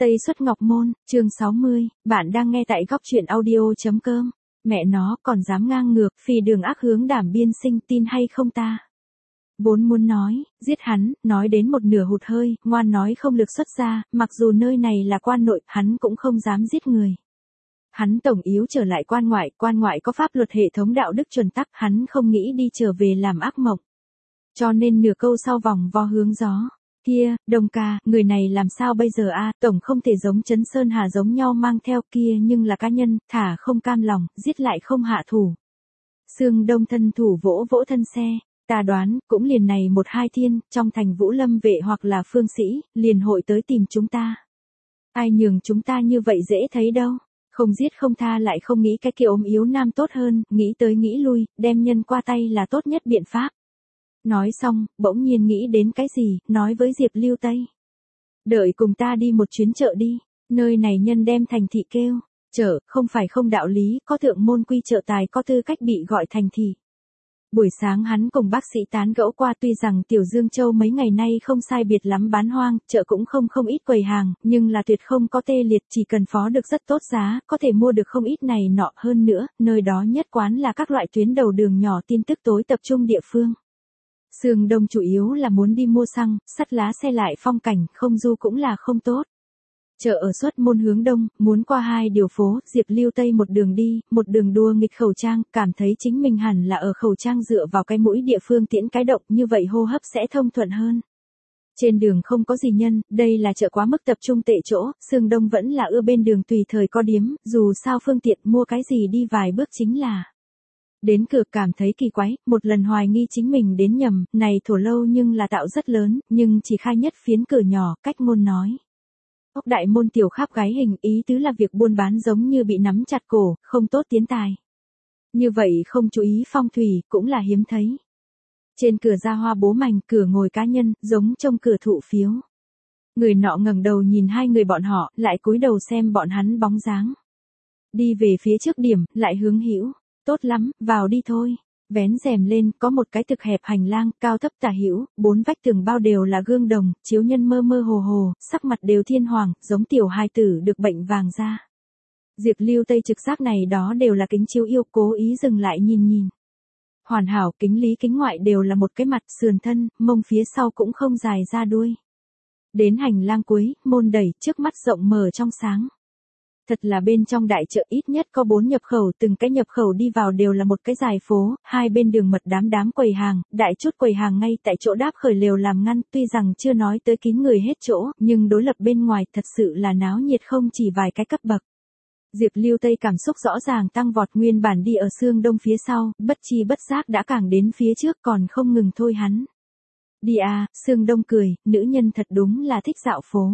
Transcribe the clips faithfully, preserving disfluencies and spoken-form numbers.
Tây Xuất Ngọc Môn, chương sáu mươi, bạn đang nghe tại góc truyện audio.com. Mẹ nó còn dám ngang ngược, phi đường ác hướng đảm biên sinh, tin hay không ta? Vốn muốn nói, giết hắn, nói đến một nửa hụt hơi, ngoan nói không lực xuất ra, mặc dù nơi này là quan nội, hắn cũng không dám giết người. Hắn tổng yếu trở lại quan ngoại, quan ngoại có pháp luật hệ thống đạo đức chuẩn tắc, hắn không nghĩ đi trở về làm ác mộng. Cho nên nửa câu sau vòng vo hướng gió. Kia, Đồng ca, người này làm sao bây giờ a? Tổng không thể giống Trấn Sơn Hà giống nhau mang theo kia nhưng là cá nhân, thả không cam lòng, giết lại không hạ thủ. Sương Đông thân thủ vỗ vỗ thân xe, ta đoán, cũng liền này một hai thiên, trong thành Vũ Lâm vệ hoặc là phương sĩ, liền hội tới tìm chúng ta. Ai nhường chúng ta như vậy dễ thấy đâu, không giết không tha lại không nghĩ cái kia ốm yếu nam tốt hơn, nghĩ tới nghĩ lui, đem nhân qua tay là tốt nhất biện pháp. Nói xong, bỗng nhiên nghĩ đến cái gì, nói với Diệp Lưu Tây. Đợi cùng ta đi một chuyến chợ đi, nơi này nhân đem thành thị kêu, chợ, không phải không đạo lý, có thượng môn quy chợ tài có tư cách bị gọi thành thị. Buổi sáng hắn cùng bác sĩ tán gẫu qua tuy rằng Tiểu Dương Châu mấy ngày nay không sai biệt lắm bán hoang, chợ cũng không không ít quầy hàng, nhưng là tuyệt không có tê liệt chỉ cần phó được rất tốt giá, có thể mua được không ít này nọ hơn nữa, nơi đó nhất quán là các loại tuyến đầu đường nhỏ tin tức tối tập trung địa phương. Sương Đông chủ yếu là muốn đi mua xăng, sắt lá xe lại phong cảnh, không du cũng là không tốt. Chợ ở Xuất Môn hướng đông, muốn qua hai điều phố, Diệp Lưu Tây một đường đi, một đường đua nghịch khẩu trang, cảm thấy chính mình hẳn là ở khẩu trang dựa vào cái mũi địa phương tiễn cái động, như vậy hô hấp sẽ thông thuận hơn. Trên đường không có gì nhân, đây là chợ quá mức tập trung tệ chỗ, Sương Đông vẫn là ưa bên đường tùy thời có điếm, dù sao phương tiện mua cái gì đi vài bước chính là. Đến cửa cảm thấy kỳ quái, một lần hoài nghi chính mình đến nhầm, này thổ lâu nhưng là tạo rất lớn, nhưng chỉ khai nhất phiến cửa nhỏ, cách ngôn nói. Ốc đại môn tiểu khắp gái hình, ý tứ là việc buôn bán giống như bị nắm chặt cổ, không tốt tiến tài. Như vậy không chú ý phong thủy, cũng là hiếm thấy. Trên cửa ra hoa bố mành, cửa ngồi cá nhân, giống trong cửa thụ phiếu. Người nọ ngẩng đầu nhìn hai người bọn họ, lại cúi đầu xem bọn hắn bóng dáng. Đi về phía trước điểm, lại hướng hữu. Tốt lắm, vào đi thôi. Vén rèm lên, có một cái thực hẹp hành lang, cao thấp tả hữu, bốn vách tường bao đều là gương đồng, chiếu nhân mơ mơ hồ hồ, sắc mặt đều thiên hoàng, giống tiểu hài tử được bệnh vàng da. Diệp Lưu Tây trực giác này đó đều là kính chiếu yêu, cố ý dừng lại nhìn nhìn. Hoàn hảo, kính lý kính ngoại đều là một cái mặt, sườn thân, mông phía sau cũng không dài ra đuôi. Đến hành lang cuối, môn đẩy, trước mắt rộng mở trong sáng. Thật là bên trong đại chợ ít nhất có bốn nhập khẩu, từng cái nhập khẩu đi vào đều là một cái dài phố, hai bên đường mật đám đám quầy hàng, đại chút quầy hàng ngay tại chỗ đáp khởi lều làm ngăn, tuy rằng chưa nói tới kín người hết chỗ, nhưng đối lập bên ngoài thật sự là náo nhiệt không chỉ vài cái cấp bậc. Diệp Lưu Tây cảm xúc rõ ràng tăng vọt, nguyên bản đi ở Sương Đông phía sau, bất chi bất giác đã càng đến phía trước còn không ngừng thôi hắn. Đi à, Sương Đông cười, nữ nhân thật đúng là thích dạo phố.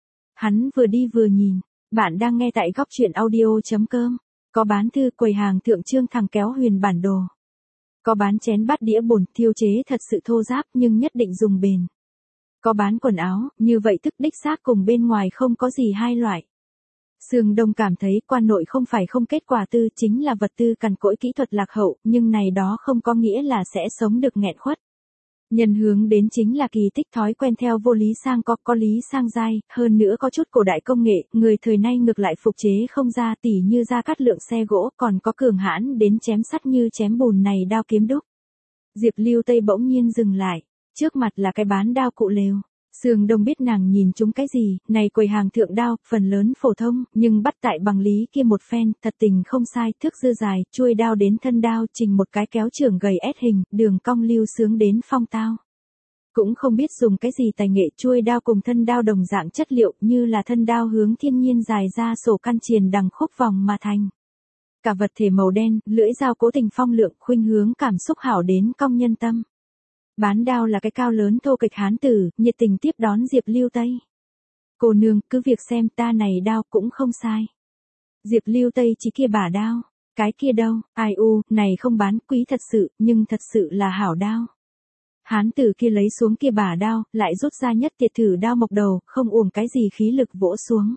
Hắn vừa đi vừa nhìn. Bạn đang nghe tại góc truyện audio.com. Có bán thư quầy hàng thượng trương thằng kéo huyền bản đồ. Có bán chén bát đĩa bồn thiêu chế thật sự thô ráp nhưng nhất định dùng bền. Có bán quần áo, như vậy thức đích xác cùng bên ngoài không có gì hai loại. Sương Đông cảm thấy quan nội không phải không kết quả tư, chính là vật tư cằn cỗi kỹ thuật lạc hậu, nhưng này đó không có nghĩa là sẽ sống được nghẹn khuất. Nhân hướng đến chính là kỳ tích thói quen theo vô lý sang có, có lý sang dai, hơn nữa có chút cổ đại công nghệ, người thời nay ngược lại phục chế không ra tỉ như ra cắt lượng xe gỗ, còn có cường hãn đến chém sắt như chém bùn này đao kiếm đúc. Diệp Lưu Tây bỗng nhiên dừng lại, trước mặt là cái bán đao cụ lều. Sương Đông biết nàng nhìn chúng cái gì, này quầy hàng thượng đao, phần lớn phổ thông, nhưng bắt tại bằng lý kia một phen, thật tình không sai, thước dư dài, chuôi đao đến thân đao, trình một cái kéo trưởng gầy ép hình, đường cong lưu sướng đến phong tao. Cũng không biết dùng cái gì tài nghệ, chuôi đao cùng thân đao đồng dạng chất liệu, như là thân đao hướng thiên nhiên dài ra sổ căn triền đằng khúc vòng mà thành. Cả vật thể màu đen, lưỡi dao cố tình phong lượng, khuynh hướng cảm xúc hảo đến cong nhân tâm. Bán đao là cái cao lớn thô kịch hán tử, nhiệt tình tiếp đón Diệp Lưu Tây. Cô nương, cứ việc xem, ta này đao cũng không sai. Diệp Lưu Tây chỉ kia bả đao, cái kia đâu, ai u, này không bán, quý thật sự, nhưng thật sự là hảo đao. Hán tử kia lấy xuống kia bả đao, lại rút ra nhất tiệt thử đao mộc đầu, không uổng cái gì khí lực vỗ xuống.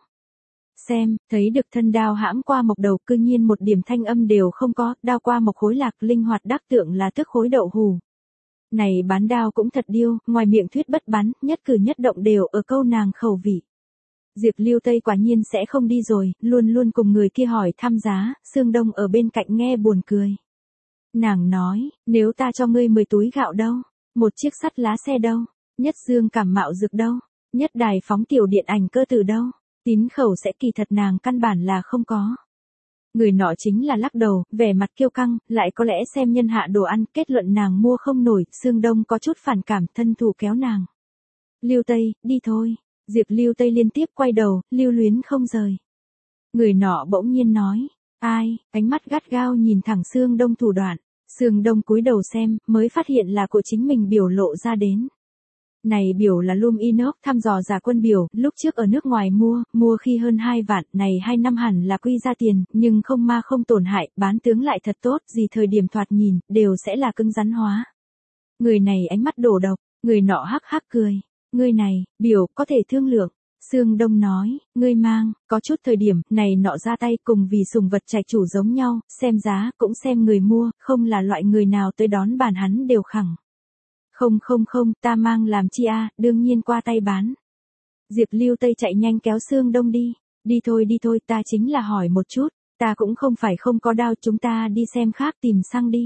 Xem, thấy được thân đao hãm qua mộc đầu, cư nhiên một điểm thanh âm đều không có, đao qua một khối lạc linh hoạt đắc tượng là tức khối đậu hù. Này bán đao cũng thật điêu, ngoài miệng thuyết bất bắn, nhất cử nhất động đều ở câu nàng khẩu vị. Diệp Lưu Tây quả nhiên sẽ không đi rồi, luôn luôn cùng người kia hỏi thăm giá, Sương Đông ở bên cạnh nghe buồn cười. Nàng nói, nếu ta cho ngươi mười túi gạo đâu, một chiếc sắt lá xe đâu, nhất dương cảm mạo dược đâu, nhất đài phóng tiểu điện ảnh cơ tử đâu, tín khẩu sẽ kỳ thật nàng căn bản là không có. Người nọ chính là lắc đầu, vẻ mặt kiêu căng, lại có lẽ xem nhân hạ đồ ăn, kết luận nàng mua không nổi, Sương Đông có chút phản cảm, thân thủ kéo nàng. Lưu Tây, đi thôi. Diệp Lưu Tây liên tiếp quay đầu, lưu luyến không rời. Người nọ bỗng nhiên nói, ai, ánh mắt gắt gao nhìn thẳng Sương Đông thủ đoạn. Sương Đông cúi đầu xem, mới phát hiện là của chính mình biểu lộ ra đến. Này biểu là Lum Inox thăm dò giả quân biểu, lúc trước ở nước ngoài mua, mua khi hơn hai vạn, này hai năm hẳn là quy ra tiền, nhưng không ma không tổn hại, bán tướng lại thật tốt, gì thời điểm thoạt nhìn, đều sẽ là cứng rắn hóa. Người này ánh mắt đổ độc, người nọ hắc hắc cười. Ngươi này, biểu, có thể thương lượng. Sương Đông nói, ngươi mang, có chút thời điểm, này nọ ra tay cùng vì sùng vật trạch chủ giống nhau, xem giá, cũng xem người mua, không là loại người nào tới đón bàn hắn đều khẳng. Không không không, ta mang làm chi a, đương nhiên qua tay bán. Diệp Lưu Tây chạy nhanh kéo Sương Đông đi. Đi thôi đi thôi, ta chính là hỏi một chút, ta cũng không phải không có đao, chúng ta đi xem khác tìm xăng đi.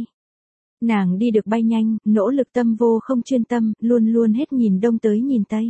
Nàng đi được bay nhanh, nỗ lực tâm vô không chuyên tâm, luôn luôn hết nhìn đông tới nhìn tây.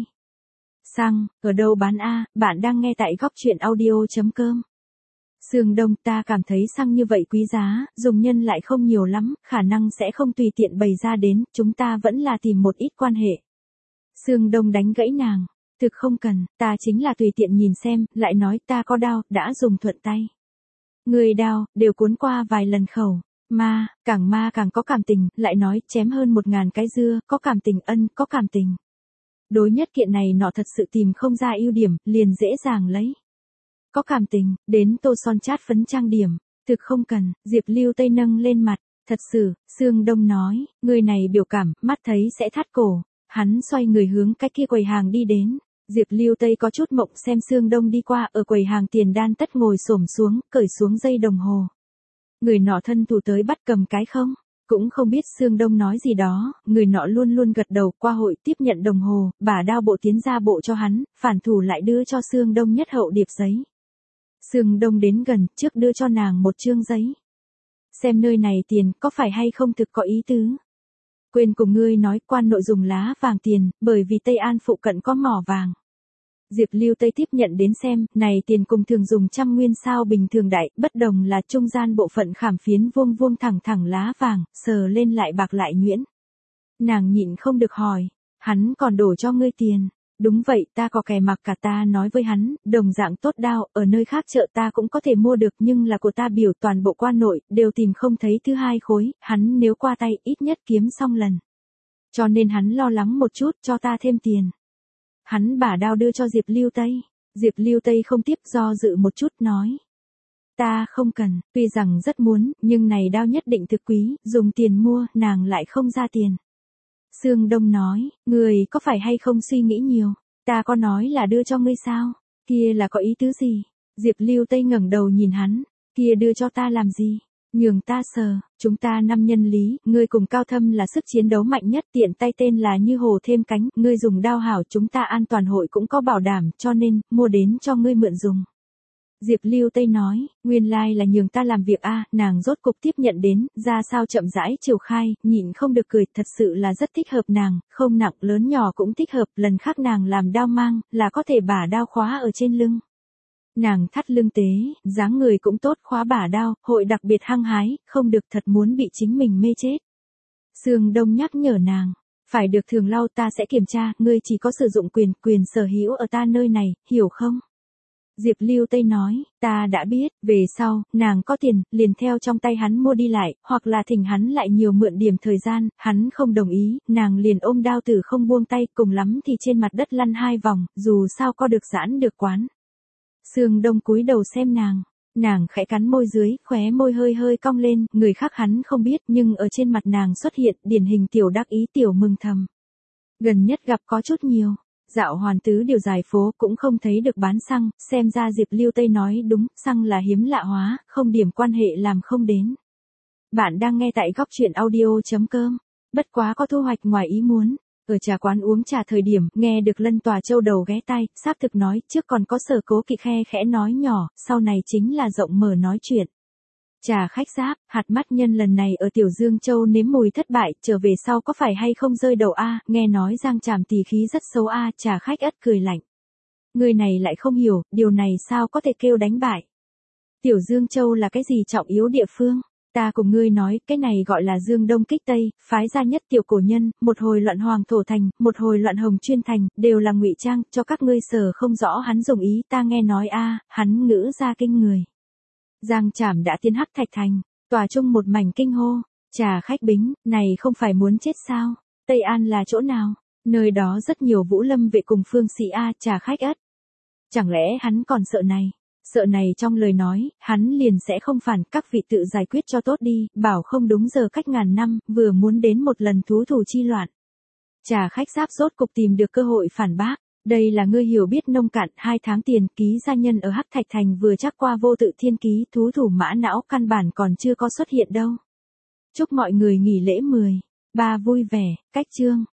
Xăng, ở đâu bán a, bạn đang nghe tại góc truyện audio chấm com. Sương Đông, ta cảm thấy xăng như vậy quý giá, dùng nhân lại không nhiều lắm, khả năng sẽ không tùy tiện bày ra đến, chúng ta vẫn là tìm một ít quan hệ. Sương Đông đánh gãy nàng, thực không cần, ta chính là tùy tiện nhìn xem, lại nói ta có đao, đã dùng thuận tay. Người đao, đều cuốn qua vài lần khẩu. Ma, càng ma càng có cảm tình, lại nói chém hơn một ngàn cái dưa, có cảm tình ân, có cảm tình. Đối nhất kiện này nọ thật sự tìm không ra ưu điểm, liền dễ dàng lấy. Có cảm tình, đến tô son chát phấn trang điểm, thực không cần, Diệp Lưu Tây nâng lên mặt, thật sự, Sương Đông nói, người này biểu cảm, mắt thấy sẽ thắt cổ, hắn xoay người hướng cái kia quầy hàng đi đến. Diệp Lưu Tây có chút mộng xem Sương Đông đi qua ở quầy hàng tiền đan tất ngồi xổm xuống, cởi xuống dây đồng hồ. Người nọ thân thủ tới bắt cầm cái không, cũng không biết Sương Đông nói gì đó, người nọ luôn luôn gật đầu qua hội tiếp nhận đồng hồ, bả đao bộ tiến ra bộ cho hắn, phản thủ lại đưa cho Sương Đông nhất hậu điệp giấy. Sương Đông đến gần, trước đưa cho nàng một chương giấy. Xem nơi này tiền có phải hay không thực có ý tứ. Quên cùng ngươi nói quan nội dùng lá vàng tiền, bởi vì Tây An phụ cận có mỏ vàng. Diệp Lưu Tây tiếp nhận đến xem, này tiền cùng thường dùng trăm nguyên sao bình thường đại, bất đồng là trung gian bộ phận khảm phiến vuông vuông thẳng thẳng lá vàng, sờ lên lại bạc lại nhuyễn. Nàng nhịn không được hỏi, hắn còn đổ cho ngươi tiền. Đúng vậy, ta có kẻ mặc cả, ta nói với hắn, đồng dạng tốt đao, ở nơi khác chợ ta cũng có thể mua được nhưng là của ta biểu toàn bộ quan nội, đều tìm không thấy thứ hai khối, hắn nếu qua tay ít nhất kiếm xong lần. Cho nên hắn lo lắng một chút cho ta thêm tiền. Hắn bả đao đưa cho Diệp Lưu Tây. Diệp Lưu Tây không tiếp do dự một chút nói. Ta không cần, tuy rằng rất muốn, nhưng này đao nhất định thực quý, dùng tiền mua, nàng lại không ra tiền. Sương Đông nói, người có phải hay không suy nghĩ nhiều, ta có nói là đưa cho ngươi sao, kia là có ý tứ gì? Diệp Lưu Tây ngẩng đầu nhìn hắn, kia đưa cho ta làm gì? Nhường ta sờ, chúng ta năm nhân lý, ngươi cùng Cao Thâm là sức chiến đấu mạnh nhất, tiện tay tên là như hồ thêm cánh, ngươi dùng đao hảo chúng ta an toàn hội cũng có bảo đảm, cho nên, mua đến cho ngươi mượn dùng. Diệp Lưu Tây nói, nguyên lai là nhường ta làm việc a, nàng rốt cục tiếp nhận đến, ra sao chậm rãi chiều khai, nhịn không được cười, thật sự là rất thích hợp nàng, không nặng lớn nhỏ cũng thích hợp, lần khác nàng làm đao mang, là có thể bả đao khóa ở trên lưng. Nàng thắt lưng tế, dáng người cũng tốt, khóa bả đao, hội đặc biệt hăng hái, không được thật muốn bị chính mình mê chết. Sương Đông nhắc nhở nàng, phải được thường lau, ta sẽ kiểm tra, ngươi chỉ có sử dụng quyền, quyền sở hữu ở ta nơi này, hiểu không? Diệp Lưu Tây nói, ta đã biết, về sau, nàng có tiền, liền theo trong tay hắn mua đi lại, hoặc là thỉnh hắn lại nhiều mượn điểm thời gian, hắn không đồng ý, nàng liền ôm đao tử không buông tay, cùng lắm thì trên mặt đất lăn hai vòng, dù sao có được giãn được quán. Sương Đông cúi đầu xem nàng, nàng khẽ cắn môi dưới, khóe môi hơi hơi cong lên, người khác hắn không biết, nhưng ở trên mặt nàng xuất hiện, điển hình tiểu đắc ý tiểu mừng thầm. Gần nhất gặp có chút nhiều. Dạo hoàn tứ điều dài phố cũng không thấy được bán xăng, xem ra Diệp Lưu Tây nói đúng, xăng là hiếm lạ hóa, không điểm quan hệ làm không đến. Bạn đang nghe tại góc truyện audio chấm com, bất quá có thu hoạch ngoài ý muốn. Ở trà quán uống trà thời điểm, nghe được Lân Tòa Châu đầu ghé tai, sáp thực nói, trước còn có Sở Cố Kỵ khe khẽ nói nhỏ, sau này chính là rộng mở nói chuyện. Trà khách giáp, hạt mắt nhân lần này ở Tiểu Dương Châu nếm mùi thất bại, trở về sau có phải hay không rơi đầu a, nghe nói Giang Tràm tỳ khí rất xấu a, trà khách ất cười lạnh. Người này lại không hiểu, điều này sao có thể kêu đánh bại. Tiểu Dương Châu là cái gì trọng yếu địa phương? Ta cùng ngươi nói, cái này gọi là Dương Đông kích Tây, phái gia nhất tiểu cổ nhân, một hồi loạn Hoàng Thổ Thành, một hồi loạn Hồng Chuyên Thành, đều là ngụy trang, cho các ngươi sở không rõ hắn dùng ý, ta nghe nói a, hắn ngữ ra kinh người. Giang Trảm đã tiến Hắc Thạch Thành, tòa trung một mảnh kinh hô, trà khách Bính, này không phải muốn chết sao? Tây An là chỗ nào? Nơi đó rất nhiều vũ lâm vệ cùng phương sĩ a, trà khách ất. Chẳng lẽ hắn còn sợ này? Sợ này trong lời nói, hắn liền sẽ không phản, các vị tự giải quyết cho tốt đi, bảo không đúng giờ cách ngàn năm, vừa muốn đến một lần thú thủ chi loạn. Trà khách giáp rốt cục tìm được cơ hội phản bác, đây là ngươi hiểu biết nông cạn, hai tháng tiền ký gia nhân ở Hắc Thạch Thành vừa chắc qua vô tự thiên ký, thú thủ mã não căn bản còn chưa có xuất hiện đâu. Chúc mọi người nghỉ lễ mười ba vui vẻ, cách chương.